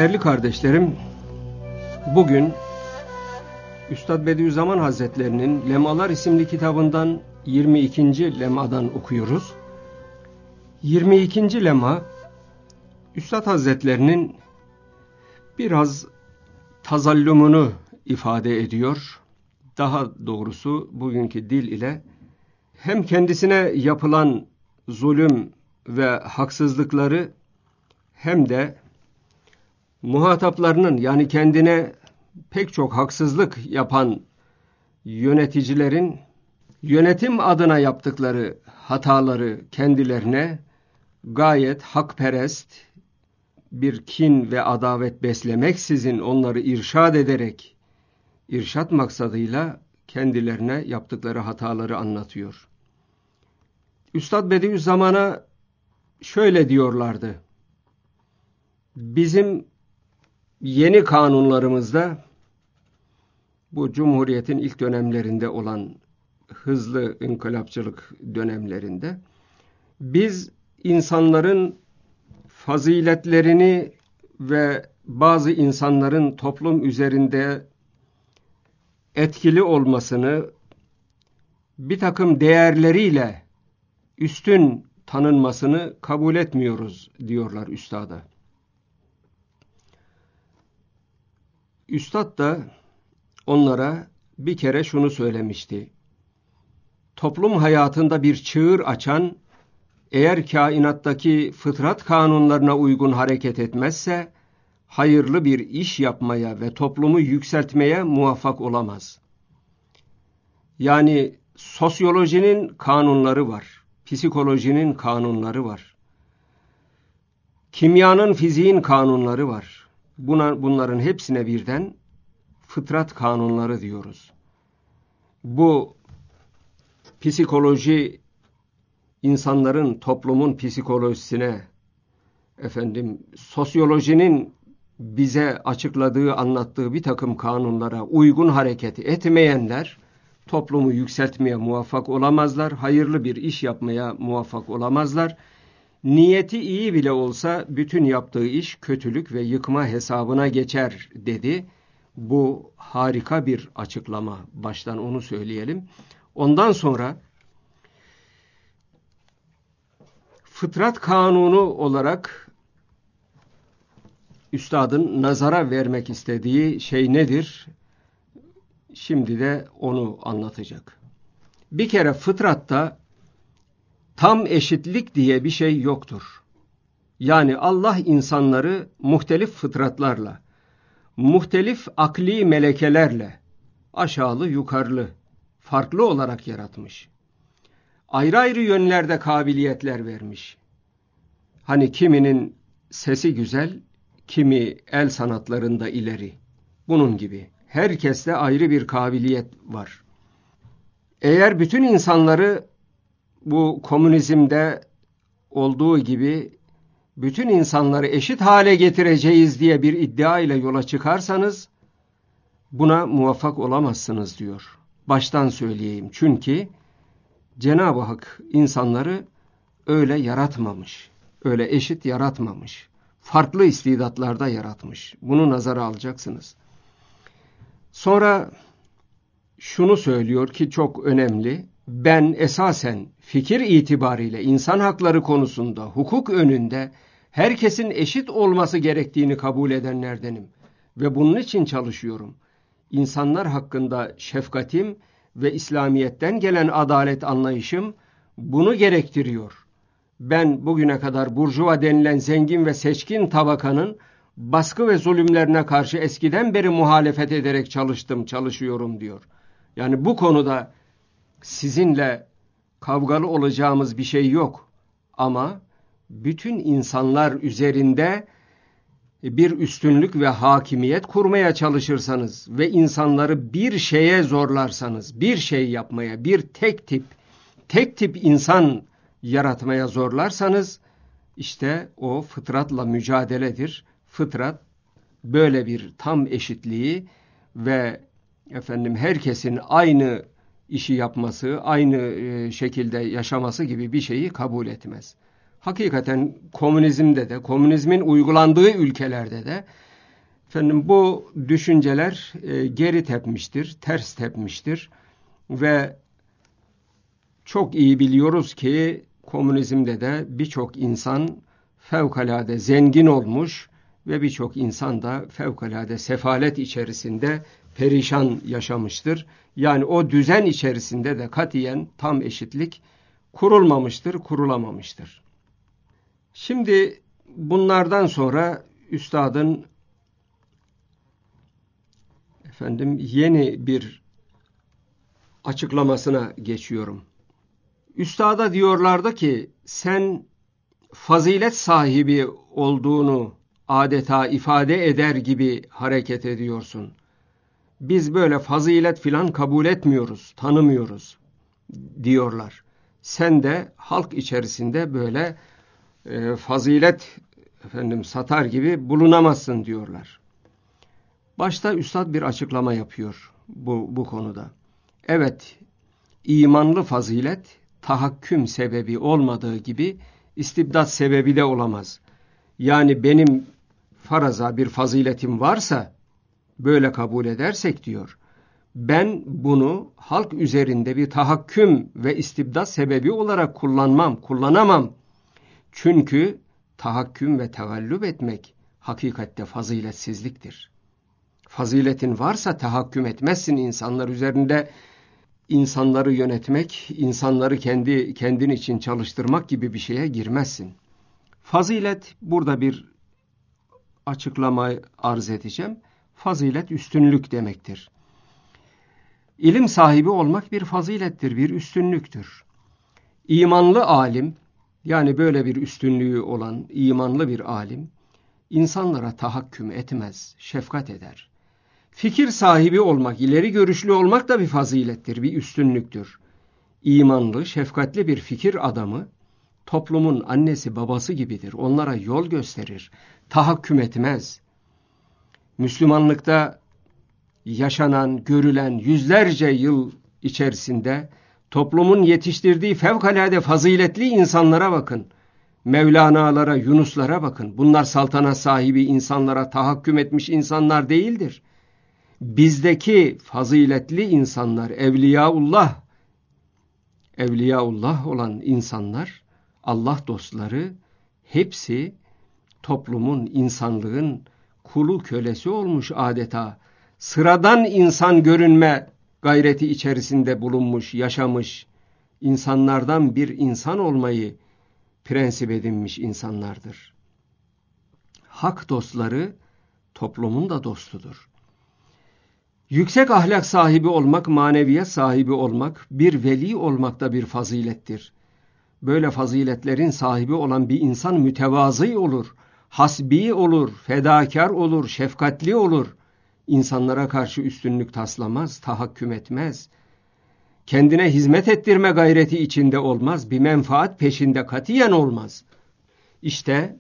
Değerli kardeşlerim, bugün Üstad Bediüzzaman Hazretlerinin Lemalar isimli kitabından 22. lemadan okuyoruz. 22. lema, Üstad Hazretlerinin biraz tazallumunu ifade ediyor. Daha doğrusu bugünkü dil ile hem kendisine yapılan zulüm ve haksızlıkları hem de muhataplarının, yani kendine pek çok haksızlık yapan yöneticilerin yönetim adına yaptıkları hataları kendilerine gayet hakperest bir kin ve adavet beslemeksizin onları irşad ederek, irşad maksadıyla kendilerine yaptıkları hataları anlatıyor. Üstad Bediüzzaman'a şöyle diyorlardı: bizim yeni kanunlarımızda, bu Cumhuriyet'in ilk dönemlerinde olan hızlı inkılapçılık dönemlerinde, biz insanların faziletlerini ve bazı insanların toplum üzerinde etkili olmasını bir takım değerleriyle üstün tanınmasını kabul etmiyoruz diyorlar üstada. Üstad da onlara bir kere şunu söylemişti: toplum hayatında bir çığır açan, eğer kainattaki fıtrat kanunlarına uygun hareket etmezse, hayırlı bir iş yapmaya ve toplumu yükseltmeye muvaffak olamaz. Yani sosyolojinin kanunları var, psikolojinin kanunları var, kimyanın, fiziğin kanunları var. Bunların hepsine birden fıtrat kanunları diyoruz. Bu psikoloji, insanların, toplumun psikolojisine, sosyolojinin bize açıkladığı, anlattığı bir takım kanunlara uygun hareket etmeyenler toplumu yükseltmeye muvaffak olamazlar, hayırlı bir iş yapmaya muvaffak olamazlar. Niyeti iyi bile olsa bütün yaptığı iş kötülük ve yıkma hesabına geçer dedi. Bu harika bir açıklama. Baştan onu söyleyelim. Ondan sonra fıtrat kanunu olarak üstadın nazara vermek istediği şey nedir? Şimdi de onu anlatacak. Bir kere fıtratta tam eşitlik diye bir şey yoktur. Yani Allah insanları muhtelif fıtratlarla, muhtelif akli melekelerle, aşağılı yukarılı, farklı olarak yaratmış. Ayrı ayrı yönlerde kabiliyetler vermiş. Hani kiminin sesi güzel, kimi el sanatlarında ileri. Bunun gibi. Herkeste ayrı bir kabiliyet var. Eğer bütün insanları bu komünizmde olduğu gibi bütün insanları eşit hale getireceğiz diye bir iddia ile yola çıkarsanız buna muvaffak olamazsınız diyor. Baştan söyleyeyim. Çünkü Cenab-ı Hak insanları öyle yaratmamış. Öyle eşit yaratmamış. Farklı istidatlarda yaratmış. Bunu nazara alacaksınız. Sonra şunu söylüyor ki çok önemli: ben esasen fikir itibariyle insan hakları konusunda hukuk önünde herkesin eşit olması gerektiğini kabul edenlerdenim ve bunun için çalışıyorum. İnsanlar hakkında şefkatim ve İslamiyet'ten gelen adalet anlayışım bunu gerektiriyor. Ben bugüne kadar burjuva denilen zengin ve seçkin tabakanın baskı ve zulümlerine karşı eskiden beri muhalefet ederek çalışıyorum diyor. Yani bu konuda sizinle kavgalı olacağımız bir şey yok. Ama bütün insanlar üzerinde bir üstünlük ve hakimiyet kurmaya çalışırsanız ve insanları bir şeye zorlarsanız, bir şey yapmaya, bir tek tip insan yaratmaya zorlarsanız, işte o fıtratla mücadeledir. Fıtrat böyle bir tam eşitliği ve herkesin aynı işi yapması, aynı şekilde yaşaması gibi bir şeyi kabul etmez. Hakikaten komünizmde de, komünizmin uygulandığı ülkelerde de Efendim bu düşünceler geri tepmiştir, ters tepmiştir ve çok iyi biliyoruz ki komünizmde de birçok insan fevkalade zengin olmuş ve birçok insan da fevkalade sefalet içerisinde perişan yaşamıştır. Yani o düzen içerisinde de katiyen tam eşitlik kurulmamıştır, kurulamamıştır. Şimdi bunlardan sonra üstadın yeni bir açıklamasına geçiyorum. Üstada diyorlardı ki sen fazilet sahibi olduğunu adeta ifade eder gibi hareket ediyorsun. Biz böyle fazilet filan kabul etmiyoruz, tanımıyoruz diyorlar. Sen de halk içerisinde böyle fazilet satar gibi bulunamazsın diyorlar. Başta üstad bir açıklama yapıyor bu konuda. Evet, imanlı fazilet tahakküm sebebi olmadığı gibi istibdat sebebi de olamaz. Yani benim faraza bir faziletim varsa böyle kabul edersek diyor. Ben bunu halk üzerinde bir tahakküm ve istibdat sebebi olarak kullanamam. Çünkü tahakküm ve tegallüp etmek hakikatte faziletsizliktir. Faziletin varsa tahakküm etmezsin insanlar üzerinde, insanları yönetmek, insanları kendin için çalıştırmak gibi bir şeye girmezsin. Fazilet, burada bir açıklama arz edeceğim. Fazilet üstünlük demektir. İlim sahibi olmak bir fazilettir, bir üstünlüktür. İmanlı alim, yani böyle bir üstünlüğü olan imanlı bir alim, insanlara tahakküm etmez, şefkat eder. Fikir sahibi olmak, ileri görüşlü olmak da bir fazilettir, bir üstünlüktür. İmanlı, şefkatli bir fikir adamı, toplumun annesi babası gibidir. Onlara yol gösterir, tahakküm etmez. Müslümanlıkta yaşanan, görülen yüzlerce yıl içerisinde toplumun yetiştirdiği fevkalade faziletli insanlara bakın. Mevlana'lara, Yunus'lara bakın. Bunlar saltanat sahibi insanlara tahakküm etmiş insanlar değildir. Bizdeki faziletli insanlar, evliyaullah olan insanlar, Allah dostları, hepsi toplumun, insanlığın kulu kölesi olmuş adeta. Sıradan insan görünme gayreti içerisinde bulunmuş, yaşamış, insanlardan bir insan olmayı prensip edinmiş insanlardır. Hak dostları toplumun da dostudur. Yüksek ahlak sahibi olmak, maneviyat sahibi olmak, bir veli olmak da bir fazilettir. Böyle faziletlerin sahibi olan bir insan mütevazı olur, hasbi olur, fedakar olur, şefkatli olur. İnsanlara karşı üstünlük taslamaz, tahakküm etmez. Kendine hizmet ettirme gayreti içinde olmaz, bir menfaat peşinde katiyen olmaz. İşte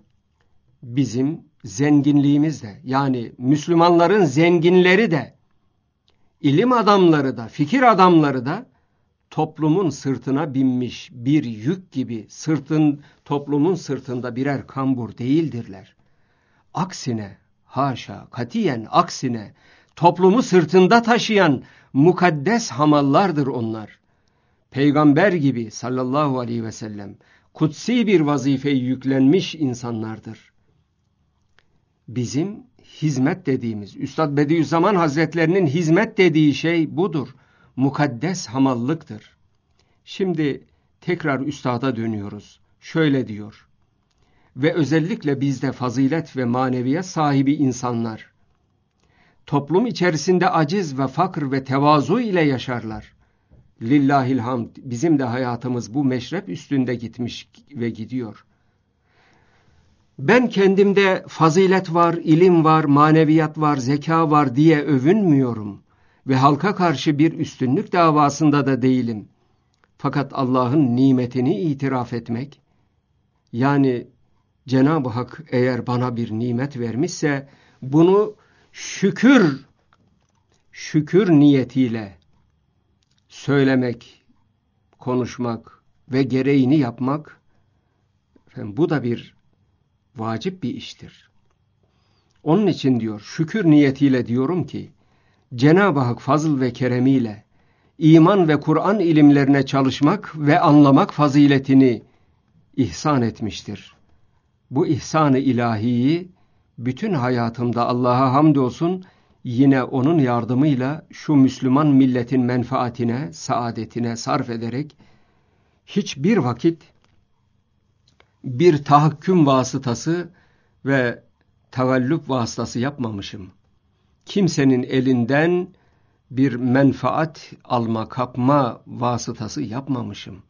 bizim zenginliğimiz de, yani Müslümanların zenginleri de, ilim adamları da, fikir adamları da toplumun sırtına binmiş bir yük gibi toplumun sırtında birer kambur değildirler. Aksine, haşa, katiyen aksine, toplumu sırtında taşıyan mukaddes hamallardır onlar. Peygamber gibi sallallahu aleyhi ve sellem kutsi bir vazifeyi yüklenmiş insanlardır. Bizim hizmet dediğimiz, Üstad Bediüzzaman Hazretlerinin hizmet dediği şey budur. Mukaddes hamallıktır. Şimdi tekrar üstada dönüyoruz. Şöyle diyor. Ve özellikle bizde fazilet ve maneviyat sahibi insanlar, toplum içerisinde aciz ve fakr ve tevazu ile yaşarlar. Lillahilhamd, bizim de hayatımız bu meşrep üstünde gitmiş ve gidiyor. Ben kendimde fazilet var, ilim var, maneviyat var, zeka var diye övünmüyorum ve halka karşı bir üstünlük davasında da değilim. Fakat Allah'ın nimetini itiraf etmek, yani Cenab-ı Hak eğer bana bir nimet vermişse bunu şükür niyetiyle söylemek, konuşmak ve gereğini yapmak, bu da bir vacip bir iştir. Onun için diyor, şükür niyetiyle diyorum ki, Cenab-ı Hak fazıl ve keremiyle iman ve Kur'an ilimlerine çalışmak ve anlamak faziletini ihsan etmiştir. Bu ihsan-ı ilahiyi bütün hayatımda Allah'a hamdolsun yine onun yardımıyla şu Müslüman milletin menfaatine, saadetine sarf ederek hiçbir vakit bir tahakküm vasıtası ve tevellüp vasıtası yapmamışım. Kimsenin elinden bir menfaat alma, kapma vasıtası yapmamışım.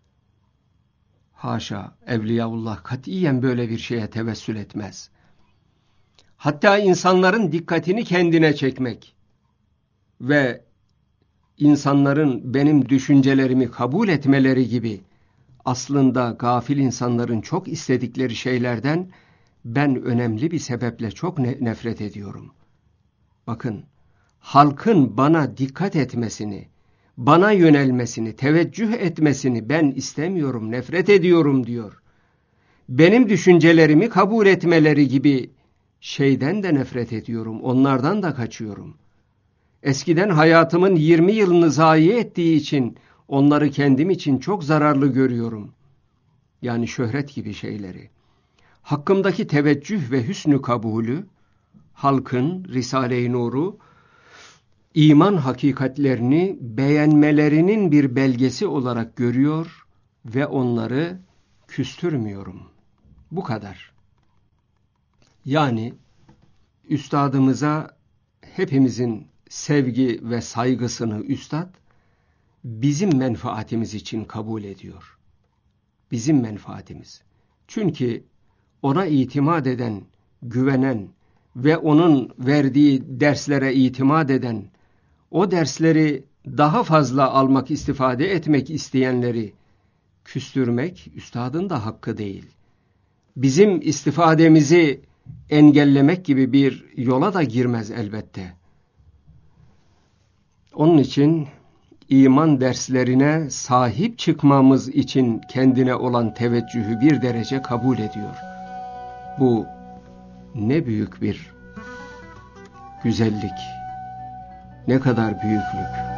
Haşa, Evliyaullah katiyen böyle bir şeye tevessül etmez. Hatta insanların dikkatini kendine çekmek ve insanların benim düşüncelerimi kabul etmeleri gibi aslında gafil insanların çok istedikleri şeylerden ben önemli bir sebeple çok nefret ediyorum. Bakın, halkın bana dikkat etmesini, bana yönelmesini, teveccüh etmesini ben istemiyorum, nefret ediyorum diyor. Benim düşüncelerimi kabul etmeleri gibi şeyden de nefret ediyorum, onlardan da kaçıyorum. Eskiden hayatımın 20 yılını zayi ettiği için onları kendim için çok zararlı görüyorum. Yani şöhret gibi şeyleri. Hakkımdaki teveccüh ve hüsnü kabulü, halkın Risale-i Nur'u, iman hakikatlerini beğenmelerinin bir belgesi olarak görüyor ve onları küstürmüyorum. Bu kadar. Yani üstadımıza hepimizin sevgi ve saygısını üstad bizim menfaatimiz için kabul ediyor. Bizim menfaatimiz. Çünkü ona itimat eden, güvenen ve onun verdiği derslere itimat eden, o dersleri daha fazla almak, istifade etmek isteyenleri küstürmek üstadın da hakkı değil. Bizim istifademizi engellemek gibi bir yola da girmez elbette. Onun için iman derslerine sahip çıkmamız için kendine olan teveccühü bir derece kabul ediyor. Bu ne büyük bir güzellik, ne kadar büyüklük.